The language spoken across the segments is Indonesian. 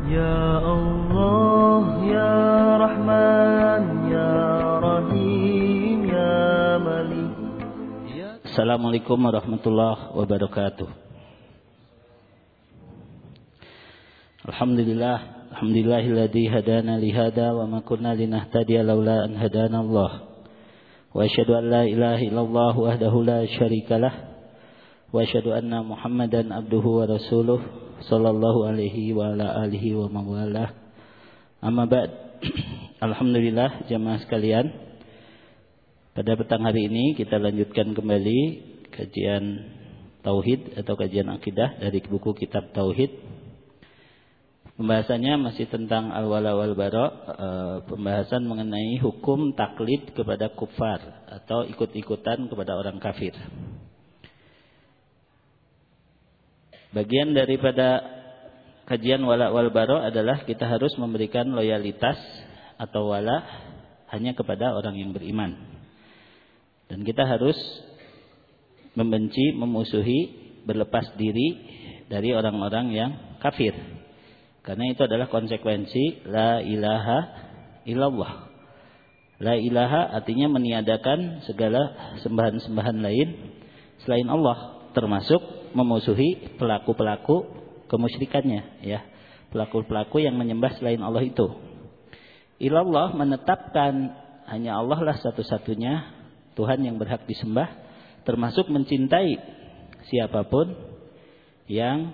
Ya Allah, Ya Rahman, Ya Rahim, Ya Malik. Assalamualaikum warahmatullahi wabarakatuh. Alhamdulillahilladzi hadana li hada wa ma kunna linahtadiya laula an hadana Allah. Wa asyhadu an la ilaha illallah wahdahu la syarikalah wa asyhadu anna Muhammadan abduhu wa rasuluh sallallahu alaihi wa ala alihi wa mawalah. Amma ba'd. Alhamdulillah jamaah sekalian, pada petang hari ini kita lanjutkan kembali kajian tauhid atau kajian akidah dari buku kitab tauhid. Pembahasannya masih tentang al-wala wal bara, pembahasan mengenai hukum taklid kepada kufar atau ikut-ikutan kepada orang kafir. Bagian daripada kajian wala wal bara adalah kita harus memberikan loyalitas atau wala hanya kepada orang yang beriman. Dan kita harus membenci, memusuhi, berlepas diri dari orang-orang yang kafir. Karena itu adalah konsekuensi la ilaha illallah. La ilaha artinya meniadakan segala sembahan-sembahan lain selain Allah, termasuk memusuhi pelaku-pelaku kemusyrikannya, ya. Pelaku-pelaku yang menyembah selain Allah itu. Ilallah menetapkan hanya Allah lah satu-satunya Tuhan yang berhak disembah, termasuk mencintai siapapun yang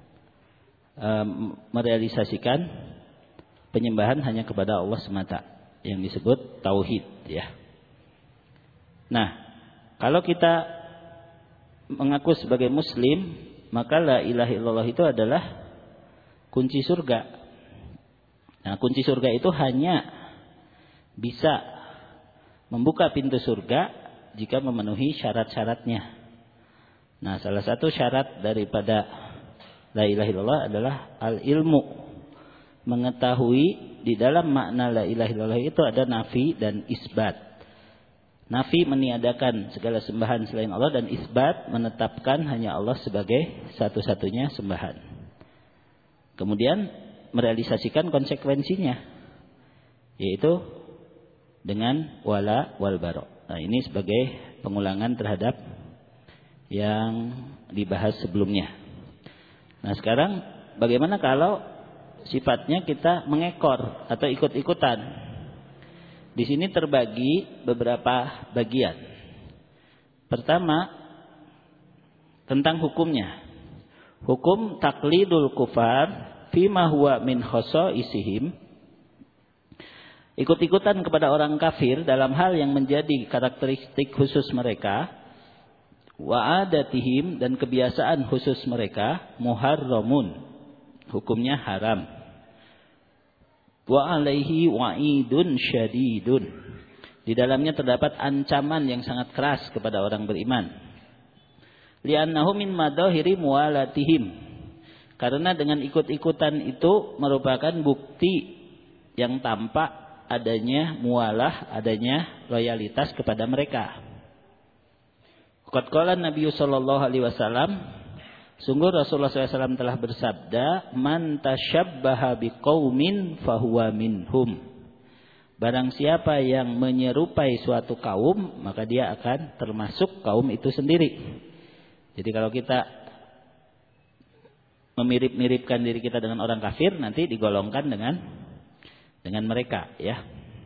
merealisasikan penyembahan hanya kepada Allah semata, yang disebut tauhid, ya. Nah, kalau kita mengaku sebagai muslim, maka la ilaha illallah itu adalah kunci surga. Nah, kunci surga itu hanya bisa membuka pintu surga jika memenuhi syarat-syaratnya. Nah, salah satu syarat daripada la ilaha illallah adalah al-ilmu. Mengetahui di dalam makna la ilaha illallah itu ada nafi dan isbat. Nafi meniadakan segala sembahan selain Allah, dan isbat menetapkan hanya Allah sebagai satu-satunya sembahan. Kemudian merealisasikan konsekuensinya, yaitu dengan wala wal bara. Nah, ini sebagai pengulangan terhadap yang dibahas sebelumnya. Nah, sekarang bagaimana kalau sifatnya kita mengekor atau ikut-ikutan? Di sini terbagi beberapa bagian. Pertama, tentang hukumnya. Hukum taklidul kufar fima huwa min khosa'isihim. Ikut-ikutan kepada orang kafir dalam hal yang menjadi karakteristik khusus mereka, wa adatihim, dan kebiasaan khusus mereka, muharramun, hukumnya haram. Wa alaihi wa'idun syadidun, di dalamnya terdapat ancaman yang sangat keras kepada orang beriman. Li'annahu min madahiri muwalatihim, karena dengan ikut-ikutan itu merupakan bukti yang tampak adanya mualah, adanya loyalitas kepada mereka. Qad qala Nabi sallallahu alaihi wasallam, sungguh Rasulullah SAW telah bersabda, man tasyabbaha biqaumin fahuwa minhum. Barang siapa yang menyerupai suatu kaum, maka dia akan termasuk kaum itu sendiri. Jadi kalau kita memirip-miripkan diri kita dengan orang kafir, nanti digolongkan dengan mereka, ya.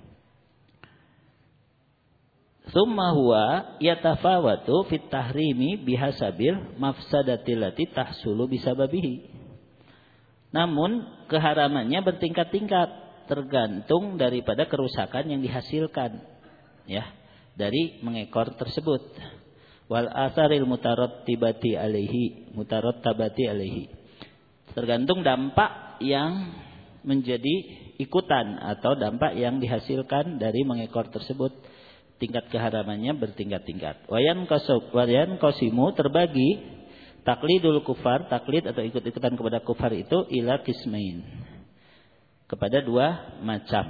Summa huwa yatafawatu fit tahrimi bihasabil mafsadatil lati tahsulu bisababihi. Namun keharamannya bertingkat-tingkat, tergantung daripada kerusakan yang dihasilkan, ya, dari mengekor tersebut. Wal asaril mutarattabati alaihi. Tergantung dampak yang menjadi ikutan atau dampak yang dihasilkan dari mengekor tersebut. Tingkat keharamannya bertingkat-tingkat. Wayan qasimu, terbagi taklidul kufar, taklid atau ikut-ikutan kepada kufar itu ila qismain, kepada dua macam.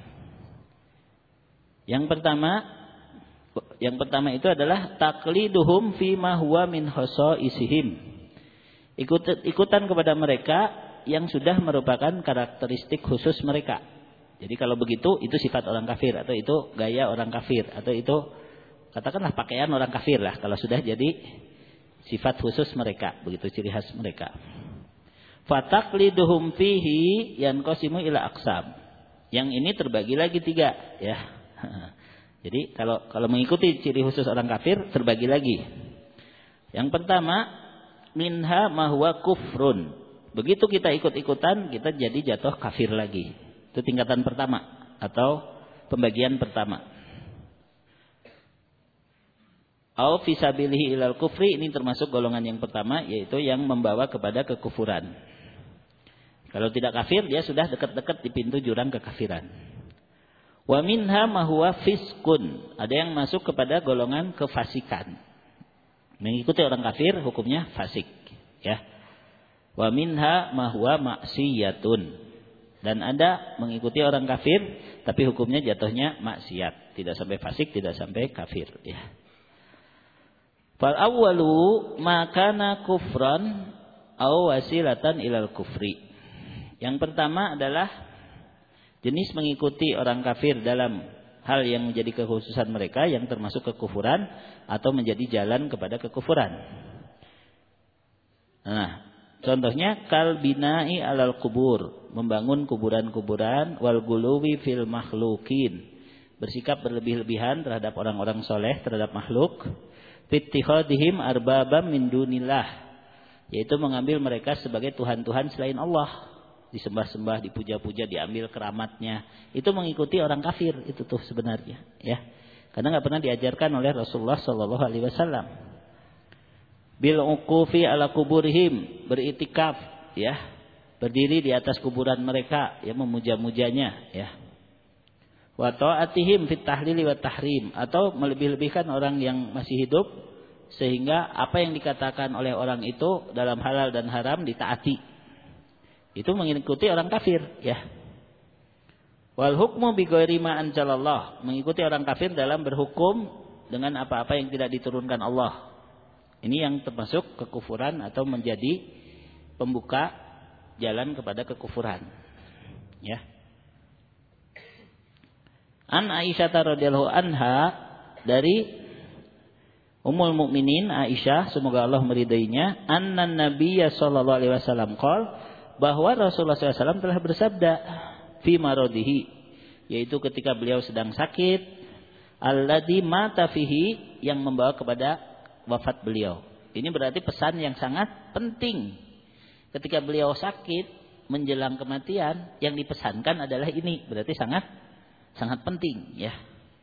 Yang pertama itu adalah takliduhum fi ma huwa min khosa'isihim. Ikutan kepada mereka yang sudah merupakan karakteristik khusus mereka. Jadi kalau begitu itu sifat orang kafir, atau itu gaya orang kafir, atau itu katakanlah pakaian orang kafir lah kalau sudah jadi sifat khusus mereka, begitu ciri khas mereka. Fataqliduhum fihi yanqasimu ila aqsam. Yang ini terbagi lagi 3 ya. Jadi kalau mengikuti ciri khusus orang kafir terbagi lagi. Yang pertama, minha ma huwa kufrun. Begitu kita ikut-ikutan, kita jadi jatuh kafir lagi. Itu tingkatan pertama atau pembagian pertama. Au fisabilihi ilal kufri, ini termasuk golongan yang pertama, yaitu yang membawa kepada kekufuran. Kalau tidak kafir, dia sudah dekat-dekat di pintu jurang kekafiran. Wa minha ma huwa fiskun, ada yang masuk kepada golongan kefasikan. Mengikuti orang kafir hukumnya fasik, ya. Wa minha ma huwa maksiyatun, dan ada mengikuti orang kafir tapi hukumnya jatuhnya maksiat, tidak sampai fasik, tidak sampai kafir, ya. Fal awwalu ma kana kufran aw wasilatan ilal kufri. Yang pertama adalah jenis mengikuti orang kafir dalam hal yang menjadi kekhususan mereka yang termasuk kekufuran atau menjadi jalan kepada kekufuran. Nah, contohnya kal binai alal kubur, membangun kuburan-kuburan, wal guluwi fil makhlukin, bersikap berlebih-lebihan terhadap orang-orang soleh, terhadap makhluk. Fittikhadihim arbabam min dunillah, yaitu mengambil mereka sebagai tuhan-tuhan selain Allah, disembah-sembah, dipuja-puja, diambil keramatnya. Itu mengikuti orang kafir itu tuh sebenarnya, ya. Karena enggak pernah diajarkan oleh Rasulullah sallallahu alaihi wasallam. Bil uqufi ala kuburihim, beritikaf, ya. Berdiri di atas kuburan mereka, ya, memuja-mujanya, ya. Wa ta'atihim fit tahlili wa tahrim, atau melebih-lebihkan orang yang masih hidup sehingga apa yang dikatakan oleh orang itu dalam halal dan haram ditaati. Itu mengikuti orang kafir, ya. Wal hukmu bi ghairi ma anzalallah, mengikuti orang kafir dalam berhukum dengan apa-apa yang tidak diturunkan Allah. Ini yang termasuk kekufuran atau menjadi pembuka jalan kepada kekufuran, ya. An Aisyah radhiyallahu anha, dari Ummul Mukminin Aisyah, semoga Allah meridainya, anna Nabiyya sallallahu alaihi wasallam qol, bahwa Rasulullah SAW telah bersabda fi maradihi, yaitu ketika beliau sedang sakit, alladzi mata fihi, yang membawa kepada wafat beliau. Ini berarti pesan yang sangat penting. Ketika beliau sakit menjelang kematian, yang dipesankan adalah ini, berarti sangat penting, ya.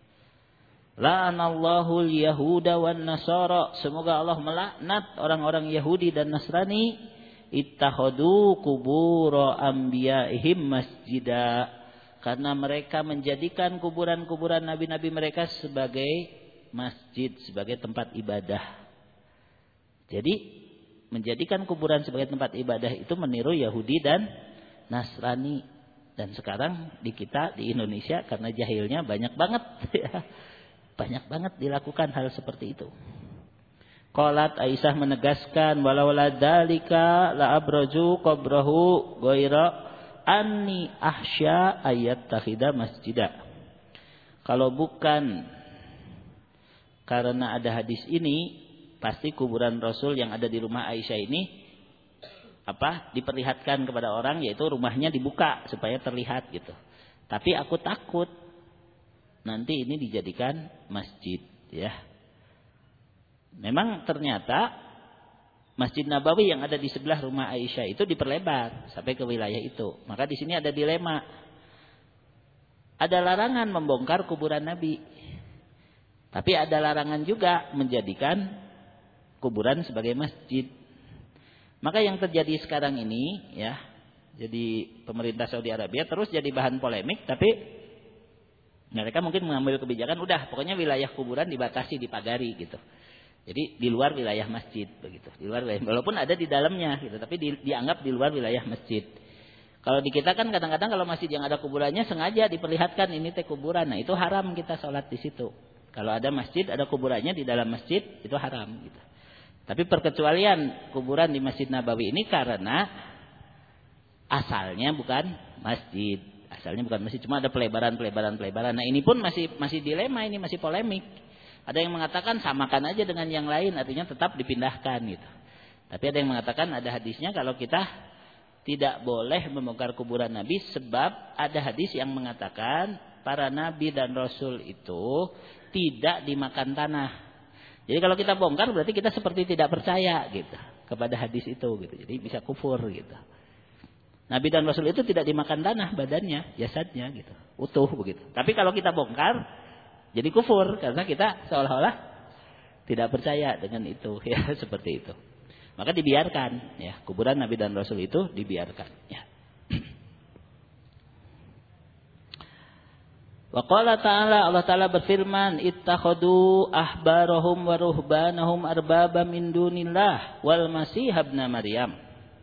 La'anallahu al-yahuda wan nasara, semoga Allah melaknat orang-orang Yahudi dan Nasrani, ittakhadu qubur anbiya'ihim masjida, karena mereka menjadikan kuburan-kuburan nabi-nabi mereka sebagai masjid, sebagai tempat ibadah. Jadi menjadikan kuburan sebagai tempat ibadah itu meniru Yahudi dan Nasrani. Dan sekarang di kita di Indonesia karena jahilnya banyak banget, ya. Banyak banget dilakukan hal seperti itu. Qalat, Aisyah menegaskan, walau la dzalika la abraju qabrahu ghaira anni ahsya ayat takhida masjida. Kalau bukan karena ada hadis ini, pasti kuburan Rasul yang ada di rumah Aisyah ini diperlihatkan kepada orang, yaitu rumahnya dibuka supaya terlihat gitu. Tapi aku takut nanti ini dijadikan masjid, ya. Memang ternyata Masjid Nabawi yang ada di sebelah rumah Aisyah itu diperlebar sampai ke wilayah itu. Maka di sini ada dilema. Ada larangan membongkar kuburan Nabi. Tapi ada larangan juga menjadikan kuburan sebagai masjid. Maka yang terjadi sekarang ini, ya, jadi pemerintah Saudi Arabia terus jadi bahan polemik, tapi mereka mungkin mengambil kebijakan, udah pokoknya wilayah kuburan dibatasi, dipagari gitu. Jadi di luar wilayah masjid begitu. Di luar wilayah, walaupun ada di dalamnya gitu, tapi dianggap di luar wilayah masjid. Kalau di kita kan kadang-kadang kalau masjid yang ada kuburannya sengaja diperlihatkan ini teh kuburan. Nah, itu haram kita sholat di situ. Kalau ada masjid ada kuburannya di dalam masjid, itu haram gitu. Tapi perkecualian kuburan di Masjid Nabawi ini karena asalnya bukan masjid. Asalnya bukan masjid, cuma ada pelebaran. Nah, ini pun masih dilema, ini masih polemik. Ada yang mengatakan samakan aja dengan yang lain, artinya tetap dipindahkan gitu. Tapi ada yang mengatakan ada hadisnya kalau kita tidak boleh membongkar kuburan Nabi sebab ada hadis yang mengatakan para nabi dan rasul itu tidak dimakan tanah. Jadi kalau kita bongkar berarti kita seperti tidak percaya gitu kepada hadis itu gitu. Jadi bisa kufur gitu. Nabi dan rasul itu tidak dimakan tanah badannya, jasadnya gitu. Utuh begitu. Tapi kalau kita bongkar jadi kufur karena kita seolah-olah tidak percaya dengan itu ya, seperti itu. Maka dibiarkan ya, kuburan Nabi dan Rasul itu dibiarkan ya. Wa qala ta'ala, Allah Ta'ala berfirman, ittakhadu ahbarahum wa ruhbanahum arbaba min dunillah wal masih ibna Maryam.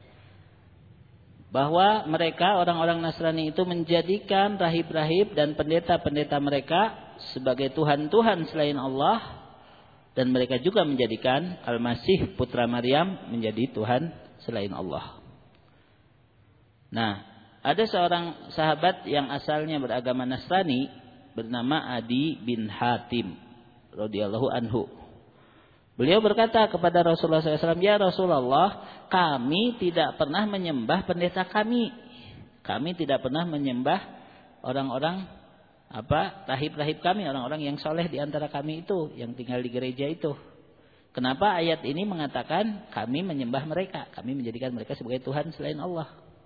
Bahwa mereka orang-orang Nasrani itu menjadikan rahib-rahib dan pendeta-pendeta mereka sebagai tuhan-tuhan selain Allah, dan mereka juga menjadikan Al-Masih putra Maryam menjadi Tuhan selain Allah. Nah, ada seorang sahabat yang asalnya beragama Nasrani bernama Adi bin Hatim radhiyallahu anhu. Beliau berkata kepada Rasulullah SAW, ya Rasulullah, kami tidak pernah menyembah pendeta kami. Kami tidak pernah menyembah orang-orang rahib-rahib kami, orang-orang yang soleh di antara kami itu, yang tinggal di gereja itu. Kenapa ayat ini mengatakan kami menyembah mereka, kami menjadikan mereka sebagai Tuhan selain Allah?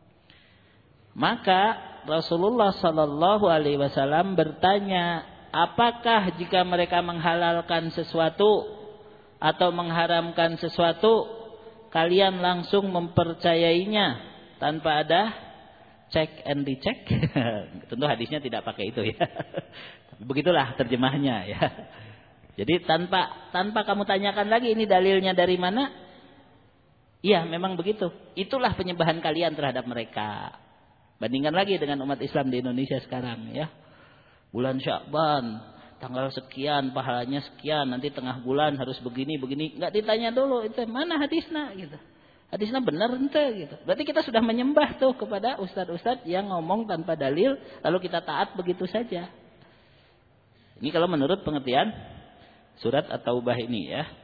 Maka Rasulullah SAW bertanya, apakah jika mereka menghalalkan sesuatu atau mengharamkan sesuatu, kalian langsung mempercayainya tanpa ada cek and recheck? Tentu hadisnya tidak pakai itu ya. Begitulah terjemahnya ya. Jadi tanpa kamu tanyakan lagi ini dalilnya dari mana? Iya, memang begitu. Itulah penyembahan kalian terhadap mereka. Bandingkan lagi dengan umat Islam di Indonesia sekarang ya. Bulan Sya'ban, tanggal sekian, pahalanya sekian, nanti tengah bulan harus begini. Enggak ditanya dulu, itu mana hadisnya gitu. Hadisnya benar ente gitu. Berarti kita sudah menyembah tuh kepada ustadz-ustadz yang ngomong tanpa dalil, lalu kita taat begitu saja. Ini kalau menurut pengertian surat At-Taubah ini ya.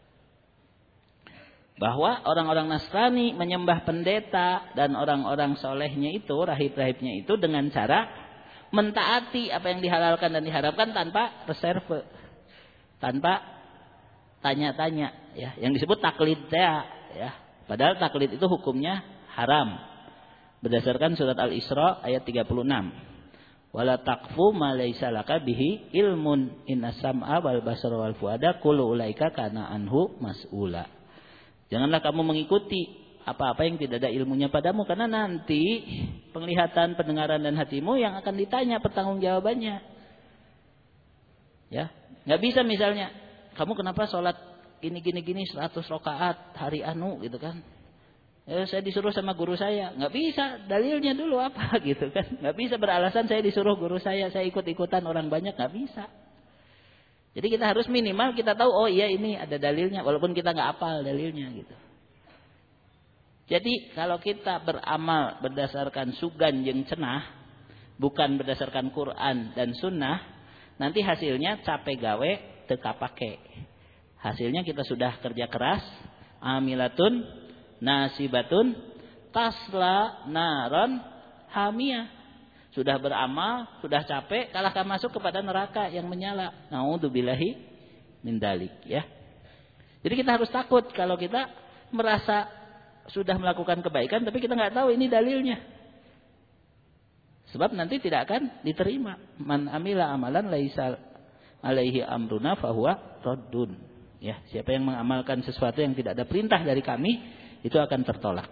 Bahwa orang-orang Nasrani menyembah pendeta dan orang-orang solehnya itu, rahib-rahibnya itu dengan cara mentaati apa yang dihalalkan dan diharamkan tanpa reserve, tanpa tanya-tanya ya, yang disebut taklid ya. Padahal taklid itu hukumnya haram berdasarkan surat Al-Isra ayat 36. Wala taqfu ma laysa laka bihi ilmun innas sam'a wal basara wal fuada kullu ulaika kana anhu mas'ula. Janganlah kamu mengikuti apa-apa yang tidak ada ilmunya padamu, karena nanti penglihatan, pendengaran dan hatimu yang akan ditanya pertanggungjawabannya. Ya, nggak bisa misalnya kamu kenapa sholat gini 100 rakaat hari anu gitu kan? Ya, saya disuruh sama guru saya, nggak bisa dalilnya dulu apa gitu kan? Nggak bisa beralasan saya disuruh guru saya ikut-ikutan orang banyak, nggak bisa. Jadi kita harus minimal kita tahu, oh iya ini ada dalilnya, walaupun kita nggak hafal dalilnya gitu. Jadi kalau kita beramal berdasarkan sugan jeung cenah, bukan berdasarkan Quran dan Sunnah, nanti hasilnya capek gawe teu kapake. Hasilnya kita sudah kerja keras, amilatun nasibatun tasla naron hamiyah. Sudah beramal, sudah capek, kalahkan masuk kepada neraka yang menyala. Na'udzubillahi min dzalik ya. Jadi kita harus takut kalau kita merasa sudah melakukan kebaikan tapi kita nggak tahu ini dalilnya. Sebab nanti tidak akan diterima. Man amila amalan laisa alaihi amruna fahuwa raddun. Ya, siapa yang mengamalkan sesuatu yang tidak ada perintah dari kami, itu akan tertolak.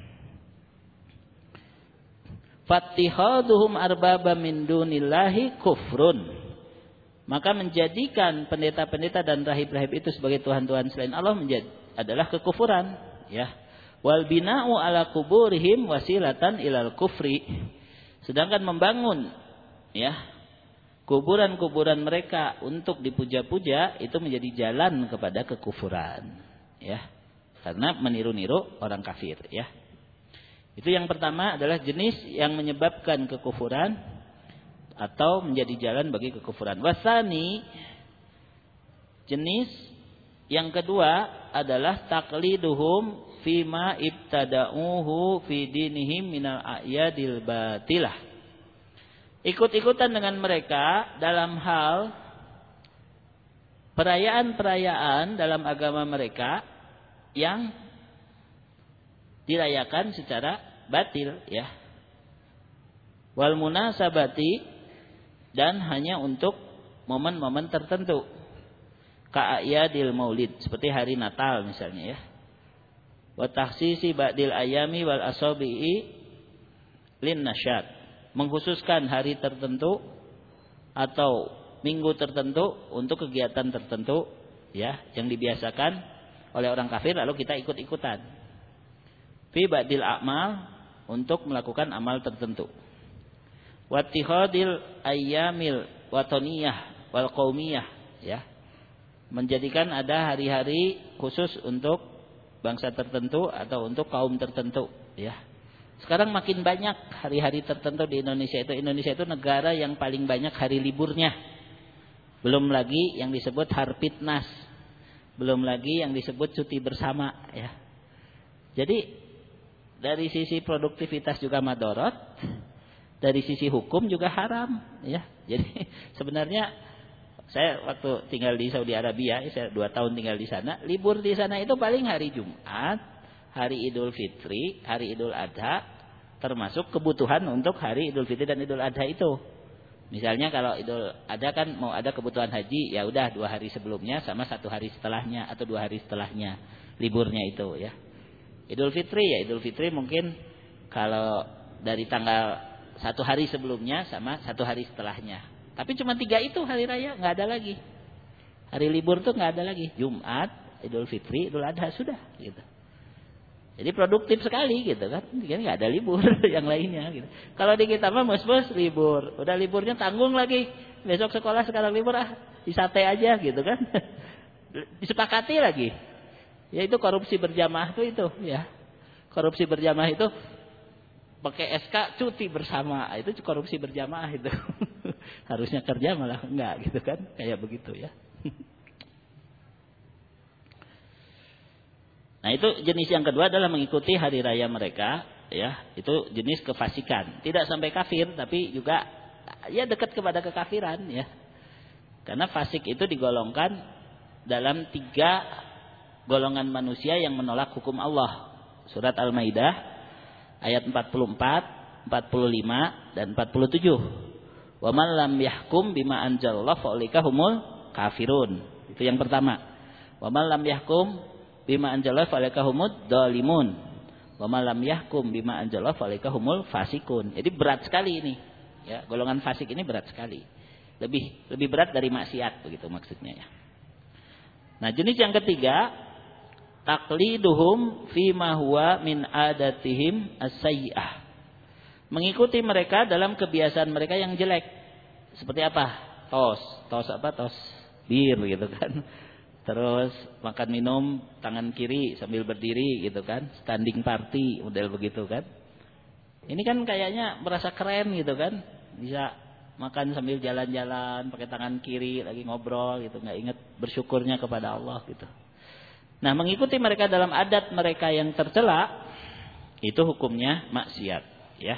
Fattihaduhum arbaba min dunillahi kufrun. Maka menjadikan pendeta-pendeta dan rahib-rahib itu sebagai tuhan-tuhan selain Allah adalah kekufuran, ya. Wal bina'u ala kuburihim wasilatan ilal kufri. Sedangkan membangun ya kuburan-kuburan mereka untuk dipuja-puja itu menjadi jalan kepada kekufuran, ya. Karena meniru-niru orang kafir, ya. Itu yang pertama adalah jenis yang menyebabkan kekufuran atau menjadi jalan bagi kekufuran. Wasani, jenis yang kedua adalah taqliduhum fima ibtada'uhu fi dinihim minal a'yadil batilah. Ikut-ikutan dengan mereka dalam hal perayaan-perayaan dalam agama mereka yang dirayakan secara batil, ya. Wal munasabati, dan hanya untuk momen-momen tertentu. Ka'ayadil maulid, seperti hari Natal misalnya, ya. Wa takhsisi ba'dil ayami wal asabi'i lin nasyad, mengkhususkan hari tertentu atau minggu tertentu untuk kegiatan tertentu, ya, yang dibiasakan oleh orang kafir lalu kita ikut-ikutan. Fi ba'dil a'mal, untuk melakukan amal tertentu. Wattihadil ayyamil watoniyah wal qaumiyah, ya. Menjadikan ada hari-hari khusus untuk bangsa tertentu atau untuk kaum tertentu, ya. Sekarang makin banyak hari-hari tertentu di Indonesia itu. Indonesia itu negara yang paling banyak hari liburnya. Belum lagi yang disebut Harpitnas. Belum lagi yang disebut cuti bersama, ya. Jadi dari sisi produktivitas juga madorot, dari sisi hukum juga haram, ya. Jadi sebenarnya saya waktu tinggal di Saudi Arabia, saya 2 tahun tinggal di sana, libur di sana itu paling hari Jumat, hari Idul Fitri, hari Idul Adha, termasuk kebutuhan untuk hari Idul Fitri dan Idul Adha itu. Misalnya kalau Idul Adha kan mau ada kebutuhan haji, ya udah 2 hari sebelumnya sama 1 hari setelahnya atau 2 hari setelahnya liburnya itu, ya. Idul Fitri, ya Idul Fitri mungkin kalau dari tanggal 1 hari sebelumnya sama 1 hari setelahnya. Tapi cuma 3 itu hari raya, nggak ada lagi. Hari libur tuh nggak ada lagi. Jumat, Idul Fitri, Idul Adha, sudah gitu. Jadi produktif sekali gitu kan. Nggak ada libur yang lainnya gitu. Kalau di kita mah mus-mus libur, udah liburnya tanggung lagi. Besok sekolah sekarang libur, disate aja gitu kan. Disepakati lagi. Ya itu korupsi berjamaah itu, ya. Korupsi berjamaah itu pakai SK cuti bersama, itu korupsi berjamaah itu. Harusnya kerja malah enggak gitu kan, kayak begitu, ya. Nah, itu jenis yang kedua adalah mengikuti hari raya mereka, ya. Itu jenis kefasikan. Tidak sampai kafir tapi juga ya dekat kepada kekafiran, ya. Karena fasik itu digolongkan dalam 3 golongan manusia yang menolak hukum Allah. Surat Al-Maidah ayat 44, 45 dan 47. Wa man lam yahkum bima anzalallahu fa ulaika humul kafirun. Itu yang pertama. Wa man lam yahkum bima anzalallahu fa ulaika humud dzalimun. Wa man lam yahkum bima anzalallahu fa ulaika humul fasikun. Jadi berat sekali ini. Ya, golongan fasik ini berat sekali. Lebih berat dari maksiat, begitu maksudnya, ya. Nah, jenis yang ketiga, taqliduhum fima huwa min adatihim as-sayyi'ah. Mengikuti mereka dalam kebiasaan mereka yang jelek. Seperti apa? Tos bir gitu kan. Terus makan minum tangan kiri sambil berdiri gitu kan. Standing party model begitu kan. Ini kan kayaknya merasa keren gitu kan. Bisa makan sambil jalan-jalan pakai tangan kiri lagi ngobrol gitu, enggak ingat bersyukurnya kepada Allah gitu. Nah, mengikuti mereka dalam adat mereka yang tercela itu hukumnya maksiat, ya.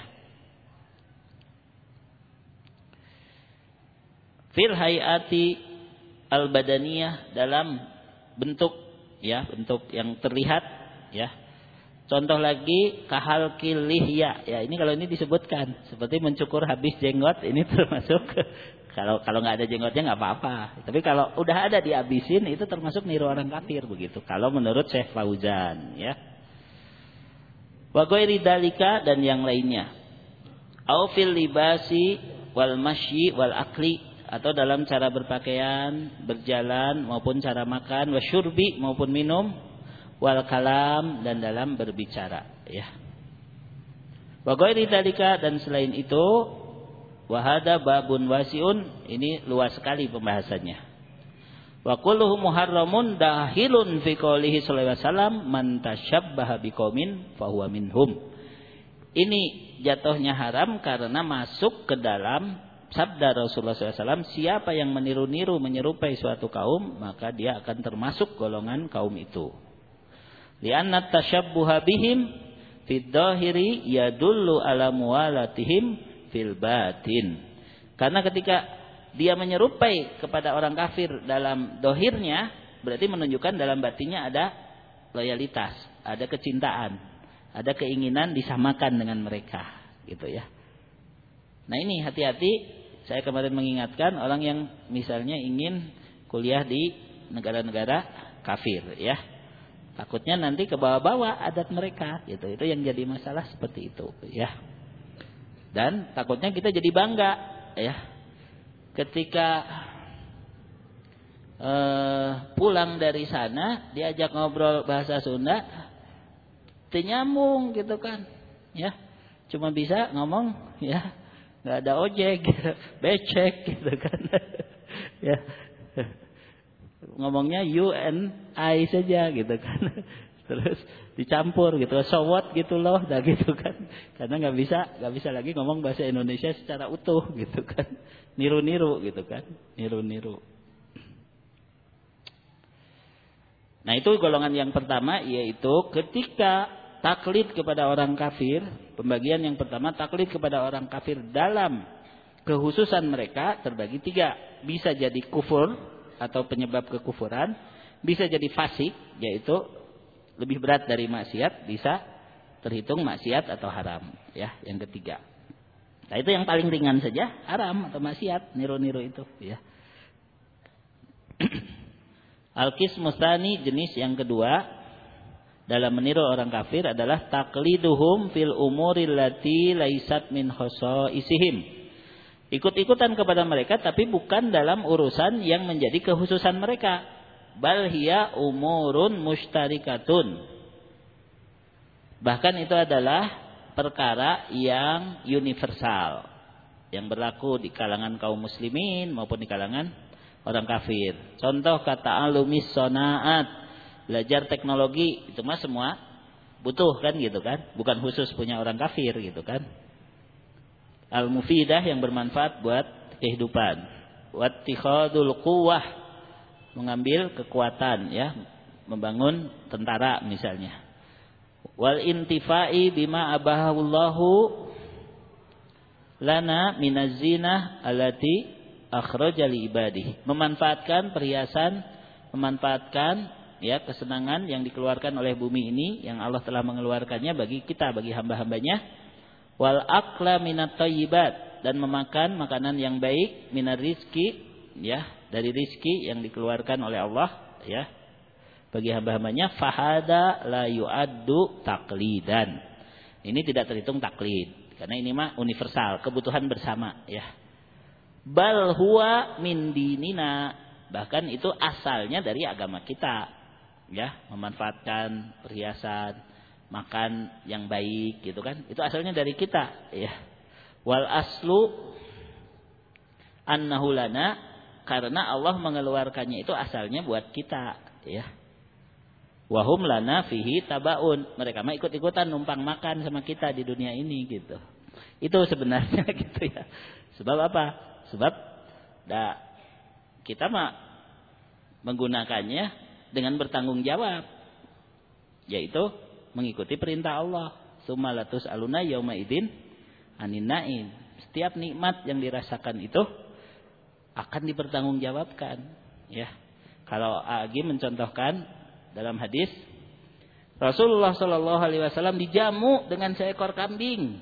Fil hayati al-badaniyah, dalam bentuk, ya, bentuk yang terlihat, ya. Contoh lagi kahalqil lihya, ya, ini kalau ini disebutkan seperti mencukur habis jenggot, ini termasuk kalau nggak ada jenggotnya nggak apa-apa. Tapi kalau udah ada dihabisin itu termasuk niru orang kafir begitu. Kalau menurut Syekh Fauzan, ya. Wa ghairi dalika, dan yang lainnya. Au fil libasi wal masyi wal akli, atau dalam cara berpakaian, berjalan maupun cara makan, wasyurbi maupun minum, wal kalam, dan dalam berbicara, ya. Wa ghairi dalika, dan selain itu, wa hada babun wasiun, ini luas sekali pembahasannya. Wa kulluhu muharramun dahilun fi qoulihi sallallahu alaihi wasallam man tashabbaha biqaumin fa huwa minhum. Ini jatuhnya haram karena masuk ke dalam sabda Rasulullah SAW, siapa yang meniru-niru menyerupai suatu kaum, maka dia akan termasuk golongan kaum itu. Li'anna tasyabbuha bihim fid dhahiri yadullu ala muwalatihim fil batin. Karena ketika dia menyerupai kepada orang kafir dalam dohirnya, berarti menunjukkan dalam batinnya ada loyalitas, ada kecintaan, ada keinginan disamakan dengan mereka, gitu ya. Nah ini hati-hati, saya kemarin mengingatkan orang yang misalnya ingin kuliah di negara-negara kafir, ya, takutnya nanti ke bawah-bawah adat mereka, gitu. Itu yang jadi masalah seperti itu, ya. Dan takutnya kita jadi bangga, ya, ketika pulang dari sana diajak ngobrol bahasa Sunda, nyambung gitu kan, ya, cuma bisa ngomong, ya, nggak ada ojek, becek gitu kan, ya, ngomongnya you and I saja gitu kan, terus dicampur gitu, so what gitu loh, dah gitu kan, karena nggak bisa lagi ngomong bahasa Indonesia secara utuh gitu kan, niru-niru gitu kan, niru-niru. Nah itu golongan yang pertama, yaitu ketika taklid kepada orang kafir. Pembagian yang pertama, taklid kepada orang kafir dalam kehususan mereka terbagi 3. Bisa jadi kufur atau penyebab kekufuran, bisa jadi fasik, yaitu lebih berat dari maksiat, bisa terhitung maksiat atau haram, ya, yang ketiga. Nah itu yang paling ringan saja, haram atau maksiat, niru-niru itu, ya. Al-qismu tsani, jenis yang kedua dalam meniru orang kafir adalah taqliduhum fil umuril lati laisat min khasaisihim. Ikut-ikutan kepada mereka tapi bukan dalam urusan yang menjadi kekhususan mereka. Bal hiya umurun mushtarikatun. Bahkan itu adalah perkara yang universal, yang berlaku di kalangan kaum muslimin maupun di kalangan orang kafir. Contoh kata alumis sonaat, belajar teknologi, itu mah semua butuh kan gitu kan, bukan khusus punya orang kafir gitu kan. Al-mufidah, yang bermanfaat buat kehidupan. Wattikhadul quwwah, mengambil kekuatan, ya, membangun tentara misalnya. Wal intifai bima abahullahu lana minaz zinah allati akhraja li ibadihi, memanfaatkan perhiasan, memanfaatkan, ya, kesenangan yang dikeluarkan oleh bumi ini, yang Allah telah mengeluarkannya bagi kita, bagi hamba-hambanya. Wal akla minat thayyibat, dan memakan makanan yang baik, minar rizki, ya, dari rizki yang dikeluarkan oleh Allah, ya, bagi hamba-hambanya. Fahada la yu'addu taqlidan, ini tidak terhitung taklid, karena ini mah universal, kebutuhan bersama, ya. Bal huwa min dinina, bahkan itu asalnya dari agama kita, ya, memanfaatkan perhiasan, makan yang baik gitu kan, itu asalnya dari kita, ya. Wal aslu annahu lana, karena Allah mengeluarkannya itu asalnya buat kita, ya. Wahum lana fihi tabaun, mereka mah ikut-ikutan numpang makan sama kita di dunia ini gitu. Itu sebenarnya gitu, ya. Sebab apa? Sebab kita mah menggunakannya dengan bertanggung jawab, yaitu mengikuti perintah Allah. Tsumma latus'aluna yauma idzin anin na'im. Setiap nikmat yang dirasakan itu akan dipertanggungjawabkan, ya. Kalau Agi mencontohkan dalam hadis, Rasulullah Shallallahu Alaihi Wasallam dijamu dengan seekor kambing.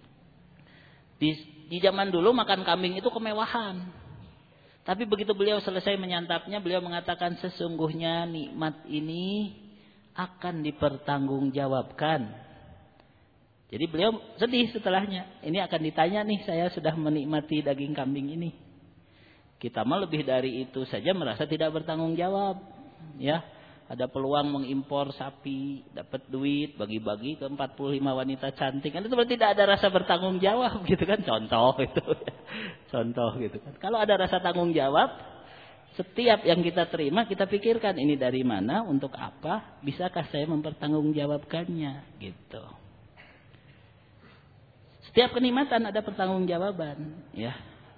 Di zaman dulu makan kambing itu kemewahan. Tapi begitu beliau selesai menyantapnya, beliau mengatakan sesungguhnya nikmat ini akan dipertanggungjawabkan. Jadi beliau sedih setelahnya. Ini akan ditanya nih, saya sudah menikmati daging kambing ini. Kita mah lebih dari itu saja merasa tidak bertanggung jawab, ya. Ada peluang mengimpor sapi, dapat duit, bagi-bagi ke 45 wanita cantik. Kan itu berarti tidak ada rasa bertanggung jawab gitu kan. Contoh itu. Contoh gitu kan. Kalau ada rasa tanggung jawab, setiap yang kita terima kita pikirkan ini dari mana, untuk apa, bisakah saya mempertanggungjawabkannya gitu. Setiap kenikmatan ada pertanggungjawaban, ya.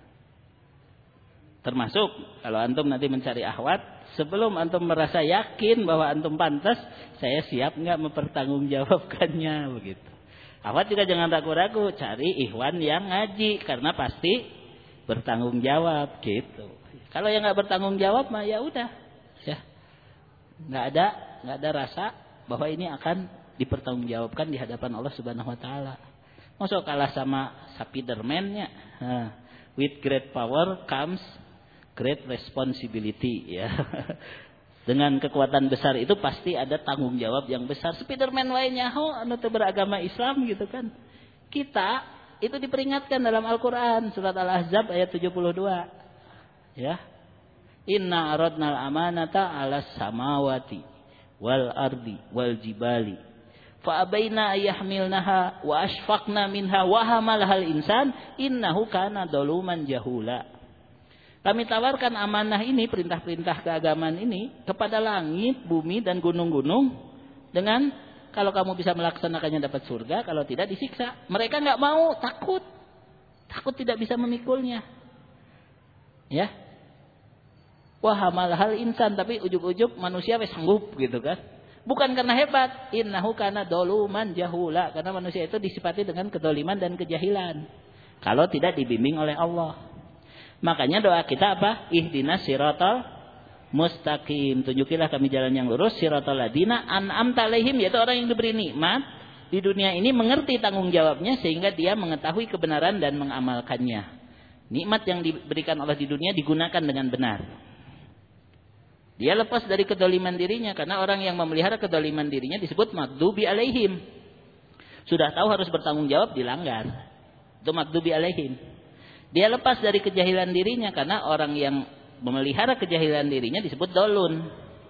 Termasuk kalau antum nanti mencari akhwat, sebelum antum merasa yakin bahwa antum pantas, saya siap nggak mempertanggungjawabkannya, begitu. Akhwat juga jangan ragu-ragu, cari ikhwan yang ngaji karena pasti bertanggung jawab, gitu. Kalau yang nggak bertanggung jawab mah ya udah, ya. Nggak ada rasa bahwa ini akan dipertanggungjawabkan di hadapan Allah Subhanahu wa taala. Masa kalah sama Spiderman-nya. With great power comes great responsibility, ya. Dengan kekuatan besar itu pasti ada tanggung jawab yang besar. Spiderman wae nyaho anu teu beragama Islam gitu kan. Kita itu diperingatkan dalam Al-Qur'an surat Al-Ahzab ayat 72. Ya. Inna aradnal amanata 'alas samawati wal ardi wal jibali fa abaina ayyahmilnaha wa ashfaqna minha wa hamalahal insan innahu kana zaluman jahula. Kami tawarkan amanah ini, perintah-perintah keagamaan ini kepada langit, bumi dan gunung-gunung dengan kalau kamu bisa melaksanakannya dapat surga, kalau tidak disiksa. Mereka enggak mau, takut tidak bisa memikulnya. Ya. Wah, hamalahal insan, tapi ujug-ujug manusia wes sanggup gitu kan. Bukan karena hebat, innahu kana zaluman jahula, karena manusia itu disifati dengan kedoliman dan kejahilan. Kalau tidak dibimbing oleh Allah. Makanya doa kita apa? Ihdinas siratal mustaqim. Tunjukilah kami jalan yang lurus, siratal ladina an'amta alaihim, yaitu orang yang diberi nikmat di dunia ini mengerti tanggung jawabnya sehingga dia mengetahui kebenaran dan mengamalkannya. Nikmat yang diberikan Allah di dunia digunakan dengan benar. Dia lepas dari kedoliman dirinya, karena orang yang memelihara kedoliman dirinya disebut maghdubi alaihim. Sudah tahu harus bertanggung jawab, dilanggar. Itu maghdubi alaihim. Dia lepas dari kejahilan dirinya, karena orang yang memelihara kejahilan dirinya disebut dolun.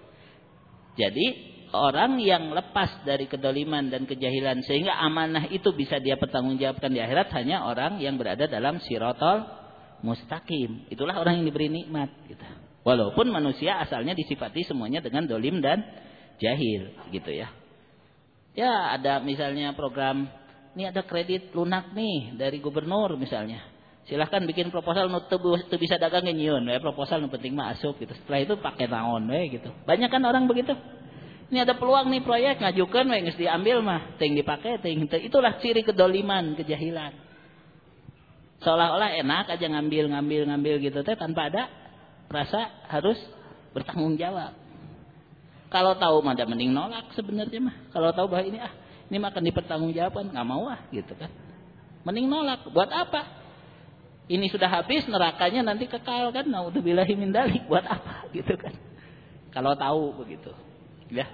Jadi orang yang lepas dari kedoliman dan kejahilan sehingga amanah itu bisa dia pertanggungjawabkan di akhirat hanya orang yang berada dalam siratal mustaqim. Itulah orang yang diberi nikmat, gitu. Walaupun manusia asalnya disifati semuanya dengan dolim dan jahil, gitu ya. Ya ada misalnya program, ini ada kredit lunak nih dari gubernur misalnya. Silahkan bikin proposal, nu bisa dagang nyiun, proposal nu penting mah asup gitu. Setelah itu pakai naon gitu. Banyak kan orang begitu. Ini ada peluang nih proyek, ngajukan geus diambil mah, teuing dipake, teuing. Itulah ciri kedoliman, kejahilan. Seolah-olah enak aja ngambil gitu teh tanpa ada rasa harus bertanggung jawab. Kalau tahu mah mending nolak sebenarnya mah. Kalau tahu bahwa ini mah akan dipertanggungjawabkan, enggak mau gitu kan. Mending nolak. Buat apa? Ini sudah habis, nerakanya nanti kekal kan. Naudzubillahi min dzalik. Buat apa gitu kan. Kalau tahu begitu. Ya.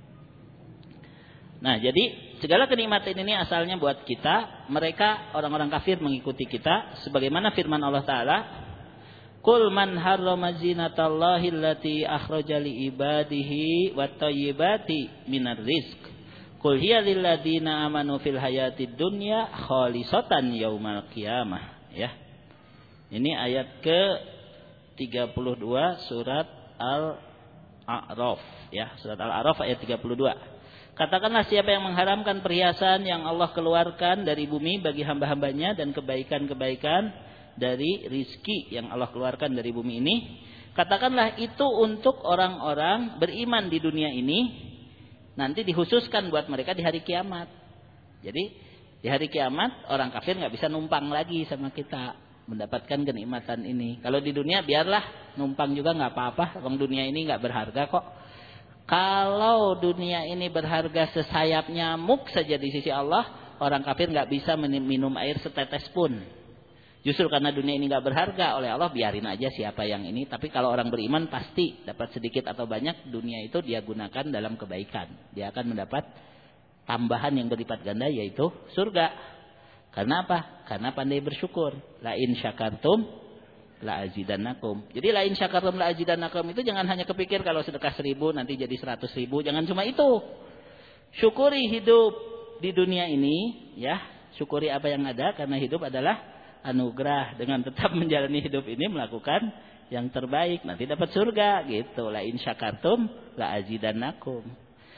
Nah, jadi segala kenikmatan ini asalnya buat kita. Mereka orang-orang kafir mengikuti kita sebagaimana firman Allah taala, "Qul man harrama zinatallahi allati akhraja li ibadihi wat thayyibati minar rizq. Qul hiya lil ladzina amanu fil hayatid dunya khalisatan yaumal qiyamah." Ya. Ini ayat ke-32 surat Al-A'raf, ya, surat Al-A'raf ayat 32. Katakanlah siapa yang mengharamkan perhiasan yang Allah keluarkan dari bumi bagi hamba-hambanya dan kebaikan-kebaikan dari rizki yang Allah keluarkan dari bumi ini, katakanlah itu untuk orang-orang beriman di dunia ini, nanti dikhususkan buat mereka di hari kiamat. Jadi di hari kiamat orang kafir nggak bisa numpang lagi sama kita mendapatkan kenikmatan ini. Kalau di dunia biarlah numpang juga nggak apa-apa, orang dunia ini nggak berharga kok. Kalau dunia ini berharga sesayap nyamuk saja di sisi Allah, orang kafir nggak bisa minum air setetes pun. Justru karena dunia ini nggak berharga oleh Allah, biarin aja siapa yang ini. Tapi kalau orang beriman pasti dapat sedikit atau banyak, dunia itu dia gunakan dalam kebaikan. Dia akan mendapat tambahan yang berlipat ganda, yaitu surga. Karena apa? Karena pandai bersyukur. La in syakartum la azidannakum. Jadi la in syakartum la azidannakum itu jangan hanya kepikir kalau sedekah 1000 nanti jadi 100.000. Jangan cuma itu. Syukuri hidup di dunia ini, ya. Syukuri apa yang ada karena hidup adalah anugerah. Dengan tetap menjalani hidup ini melakukan yang terbaik, nanti dapat surga gitu. La in syakartum la azidannakum.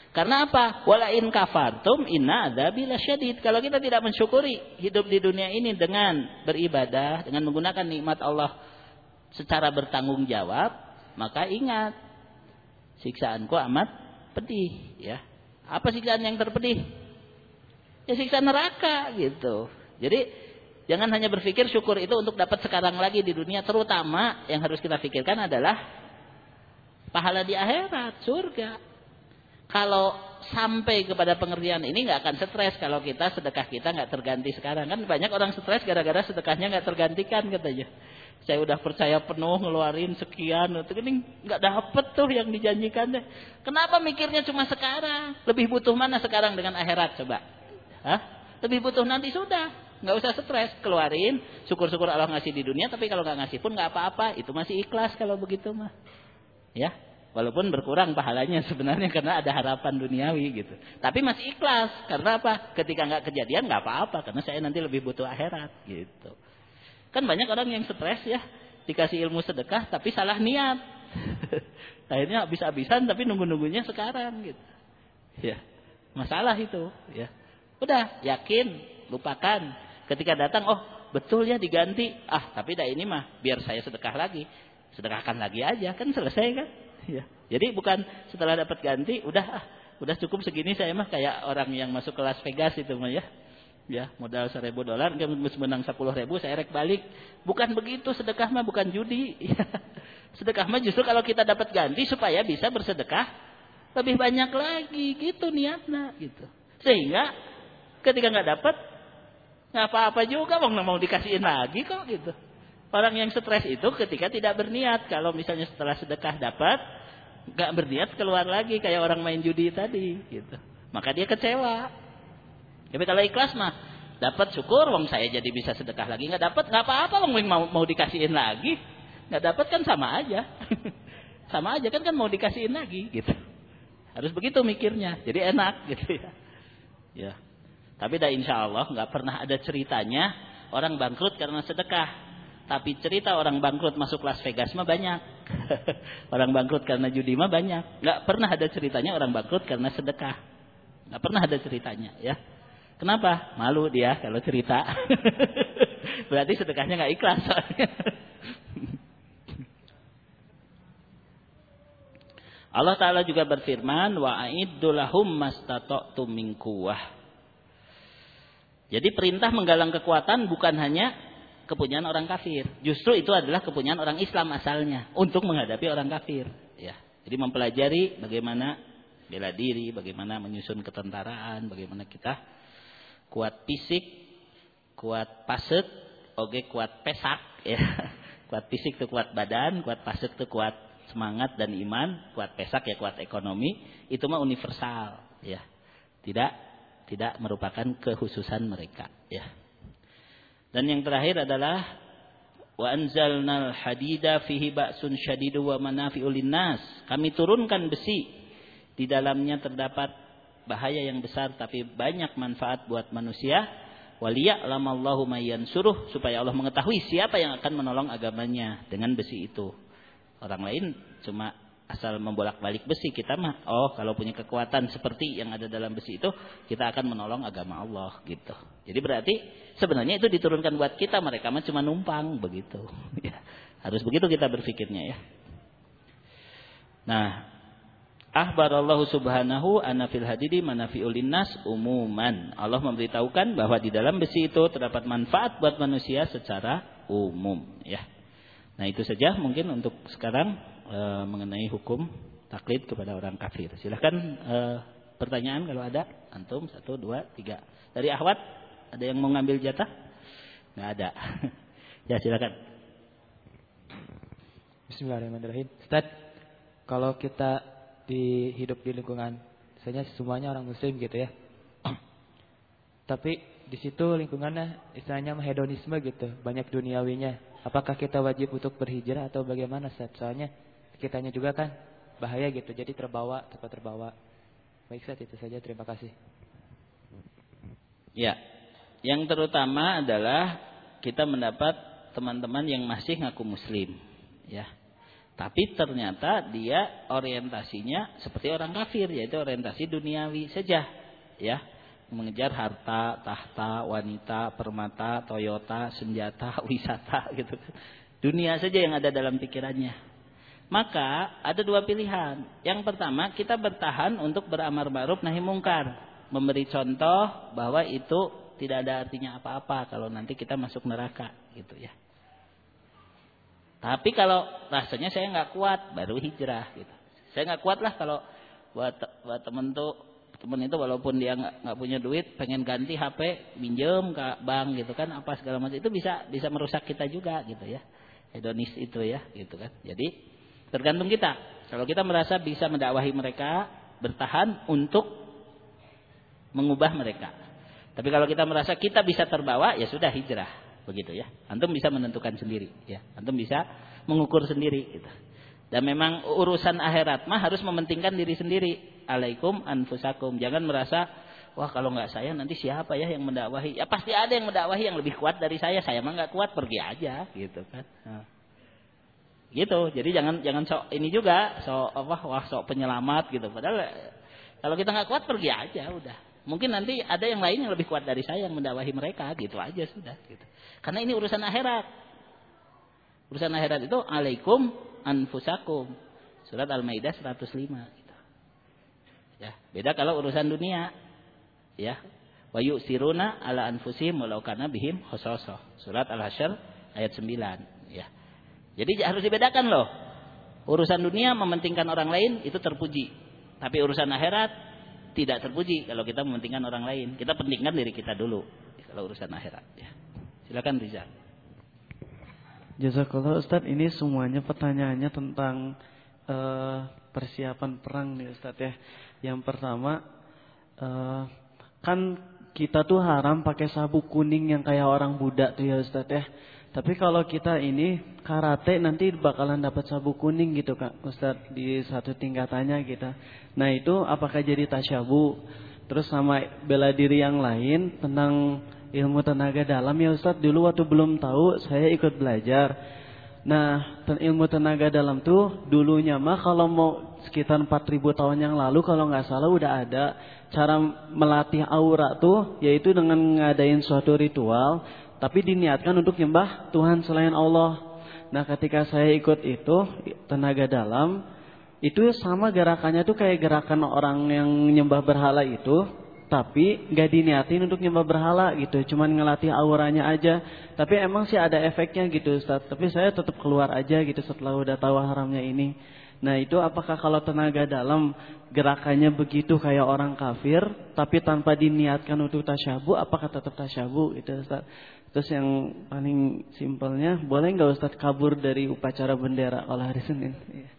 Karena apa? Wala in kafartum inna adzabi lasyadid. Kalau kita tidak mensyukuri hidup di dunia ini dengan beribadah, dengan menggunakan nikmat Allah secara bertanggung jawab, maka ingat siksaanku amat pedih, ya. Apa siksaan yang terpedih? Ya siksa neraka gitu. Jadi jangan hanya berpikir syukur itu untuk dapat sekarang lagi di dunia, terutama yang harus kita pikirkan adalah pahala di akhirat, surga. Kalau sampai kepada pengertian ini nggak akan stres kalau kita sedekah kita nggak terganti sekarang. Kan banyak orang stres gara-gara sedekahnya nggak tergantikan katanya. Saya udah percaya penuh ngeluarin sekian, itu kan nggak dapet tuh yang dijanjikan deh. Kenapa mikirnya cuma sekarang? Lebih butuh mana sekarang dengan akhirat coba? Hah? Lebih butuh nanti sudah, nggak usah stres, keluarin. Syukur-syukur Allah ngasih di dunia, tapi kalau nggak ngasih pun nggak apa-apa. Itu masih ikhlas kalau begitu mah, ya. Walaupun berkurang pahalanya sebenarnya karena ada harapan duniawi gitu. Tapi masih ikhlas karena apa? Ketika nggak kejadian nggak apa-apa karena saya nanti lebih butuh akhirat gitu. Kan banyak orang yang stres ya, dikasih ilmu sedekah tapi salah niat. Akhirnya habis-habisan tapi nunggu-nunggunya sekarang gitu. Ya. Masalah itu, ya. Udah, yakin, lupakan. Ketika datang, oh, betul ya diganti. Ah, tapi dah ini mah biar saya sedekah lagi. Sedekahkan lagi aja, kan selesai kan? Ya. Jadi bukan setelah dapat ganti udah cukup segini saya mah kayak orang yang masuk ke Las Vegas itu mah ya. Ya, modal $1.000 kan menang 10.000 saya rek balik. Bukan begitu, sedekah mah bukan judi. Sedekah mah justru kalau kita dapat ganti supaya bisa bersedekah lebih banyak lagi gitu niatnya gitu. Sehingga ketika nggak dapat nggak apa-apa juga mau dikasihin lagi kok gitu. Orang yang stres itu ketika tidak berniat. Kalau misalnya setelah sedekah dapat nggak berniat keluar lagi kayak orang main judi tadi gitu. Maka dia kecewa. Tapi kalau ikhlas mah dapat syukur, wong saya jadi bisa sedekah lagi. Nggak dapat nggak apa-apa, wong mau dikasihin lagi. Nggak dapat kan sama aja, sama aja kan mau dikasihin lagi gitu. Harus begitu mikirnya, jadi enak gitu ya. Ya. Tapi dah insya Allah nggak pernah ada ceritanya orang bangkrut karena sedekah. Tapi cerita orang bangkrut masuk Las Vegas mah banyak. Orang bangkrut karena judi mah banyak. Nggak pernah ada ceritanya orang bangkrut karena sedekah. Nggak pernah ada ceritanya ya. Kenapa? Malu dia kalau cerita. Berarti sedekahnya nggak ikhlas. Allah Ta'ala juga berfirman, wa'iddu lahum mastata'tum min quwwah. Jadi perintah menggalang kekuatan bukan hanya kepunyaan orang kafir. Justru itu adalah kepunyaan orang Islam asalnya untuk menghadapi orang kafir. Ya. Jadi mempelajari bagaimana bela diri, bagaimana menyusun ketentaraan, bagaimana kita kuat fisik, kuat pasek, oke kuat pesak, ya. Kuat fisik itu kuat badan, kuat pasek itu kuat semangat dan iman, kuat pesak ya kuat ekonomi. Itu mah universal, ya. Tidak merupakan kekhususan mereka, ya. Dan yang terakhir adalah wa anzalnal hadida fihi ba'sun syadidu wa manafi'ul linnas. Kami turunkan besi, di dalamnya terdapat bahaya yang besar tapi banyak manfaat buat manusia. Waliya'lamallahu mayyansuruh, supaya Allah mengetahui siapa yang akan menolong agamanya dengan besi itu. Orang lain cuma asal membolak-balik besi, kita mah kalau punya kekuatan seperti yang ada dalam besi itu, kita akan menolong agama Allah gitu. Jadi berarti sebenarnya itu diturunkan buat kita, mereka mah cuma numpang begitu. Ya, harus begitu kita berpikirnya ya. Nah, akhbarallahu subhanahu anna fil hadidi manafi'ul linnas umuman. Allah memberitahukan bahwa di dalam besi itu terdapat manfaat buat manusia secara umum ya. Nah, itu saja mungkin untuk sekarang mengenai hukum taklid kepada orang kafir. Silakan pertanyaan kalau ada. Antum 1 2 3. Dari akhwat ada yang mau ngambil jatah? Enggak ada. Ya, silakan. Bismillahirrahmanirrahim. Ustaz, kalau kita hidup di lingkungan, misalnya semuanya orang muslim gitu ya. Tapi di situ lingkungannya istilahnya hedonisme gitu, banyak duniawinya. Apakah kita wajib untuk berhijrah atau bagaimana, Ustaz? Soalnya kitanya juga kan bahaya gitu, jadi cepat terbawa. Baik, Ustaz, itu saja, terima kasih. Ya. Yang terutama adalah kita mendapat teman-teman yang masih ngaku muslim, ya. Tapi ternyata dia orientasinya seperti orang kafir, yaitu orientasi duniawi saja, ya. Mengejar harta, tahta, wanita, permata, Toyota, senjata, wisata gitu. Dunia saja yang ada dalam pikirannya. Maka ada dua pilihan. Yang pertama, kita bertahan untuk beramar ma'ruf nahi mungkar, memberi contoh bahwa itu tidak ada artinya apa-apa kalau nanti kita masuk neraka gitu ya. Tapi kalau rasanya saya nggak kuat, baru hijrah gitu. Saya nggak kuat lah kalau buat temen itu walaupun dia nggak punya duit, pengen ganti HP, minjem ke bank gitu kan, apa segala macam itu bisa merusak kita juga gitu ya. Hedonis itu ya gitu kan. Jadi tergantung kita. Kalau kita merasa bisa mendakwahi mereka, bertahan untuk mengubah mereka. Tapi kalau kita merasa kita bisa terbawa, ya sudah hijrah. Begitu ya. Antum bisa menentukan sendiri ya. Antum bisa mengukur sendiri gitu. Dan memang urusan akhirat mah harus mementingkan diri sendiri. Alaikum anfusakum. Jangan merasa, wah kalau nggak saya nanti siapa ya yang mendakwahi? Ya pasti ada yang mendakwahi yang lebih kuat dari saya. Saya mah nggak kuat, pergi aja gitu kan. Nah. Gitu. Jadi jangan sok ini juga, sok penyelamat gitu. Padahal kalau kita nggak kuat, pergi aja udah. Mungkin nanti ada yang lain yang lebih kuat dari saya yang mendakwahi mereka, gitu aja sudah gitu. Karena ini urusan akhirat. Urusan akhirat itu alaikum anfusakum. Surat Al-Maidah 105 gitu. Ya, beda kalau urusan dunia. Ya. Wa yusiruna ala anfusihim walau kana bihim khasasah. Surat Al-Hasyr ayat 9, ya. Jadi harus dibedakan loh. Urusan dunia mementingkan orang lain itu terpuji. Tapi urusan akhirat tidak terpuji kalau kita mementingkan orang lain. Kita pentingkan diri kita dulu kalau urusan akhirat ya. Silakan Rizal. Jazakallah Ustaz, ini semuanya pertanyaannya tentang persiapan perang nih Ustaz ya. Yang pertama kan kita tuh haram pakai sabuk kuning yang kayak orang Buddha tuh ya Ustaz ya. Tapi kalau kita ini karate nanti bakalan dapat sabuk kuning gitu Kak Ustadz di satu tingkatannya kita. Nah itu apakah jadi tasyabu? Terus sama bela diri yang lain tentang ilmu tenaga dalam ya Ustadz. Dulu waktu belum tahu saya ikut belajar. Nah ilmu tenaga dalam tuh dulunya mah kalau mau sekitar 4.000 tahun yang lalu kalau nggak salah udah ada cara melatih aura tuh, yaitu dengan ngadain suatu ritual. Tapi diniatkan untuk nyembah Tuhan selain Allah. Nah ketika saya ikut itu tenaga dalam, itu sama gerakannya tuh kayak gerakan orang yang nyembah berhala itu. Tapi gak diniatin untuk nyembah berhala gitu. Cuman ngelatih auranya aja. Tapi emang sih ada efeknya gitu Ustaz. Tapi saya tetap keluar aja gitu setelah udah tahu haramnya ini. Nah itu apakah kalau tenaga dalam gerakannya begitu kayak orang kafir, tapi tanpa diniatkan untuk tasyabu, apakah tetap tasyabu itu Ustaz? Terus yang paling simpelnya, boleh nggak Ustaz kabur dari upacara bendera kalau hari Senin?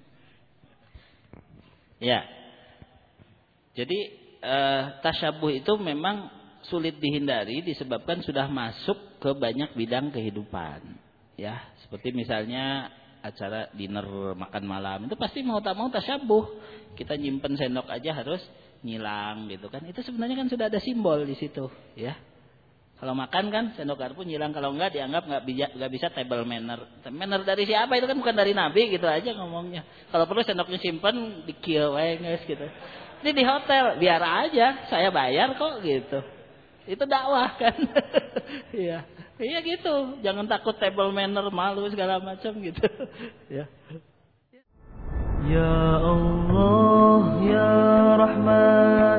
Ya. Jadi tasyabuh itu memang sulit dihindari disebabkan sudah masuk ke banyak bidang kehidupan. Ya, seperti misalnya acara dinner makan malam itu pasti mau tak mau tasyabuh. Kita nyimpen sendok aja harus nyilang gitu kan. Itu sebenarnya kan sudah ada simbol di situ, ya. Kalau makan kan sendok garpu nyilang, kalau enggak dianggap enggak bisa table manner. Manner dari siapa itu kan bukan dari Nabi gitu aja ngomongnya. Kalau perlu sendoknya simpen dikieu wae geus gitu. Ini di hotel biar aja, saya bayar kok gitu. Itu dakwah kan. Iya. Iya gitu. Jangan takut table manner, malu segala macam gitu. Ya. Ya Allah ya Rahman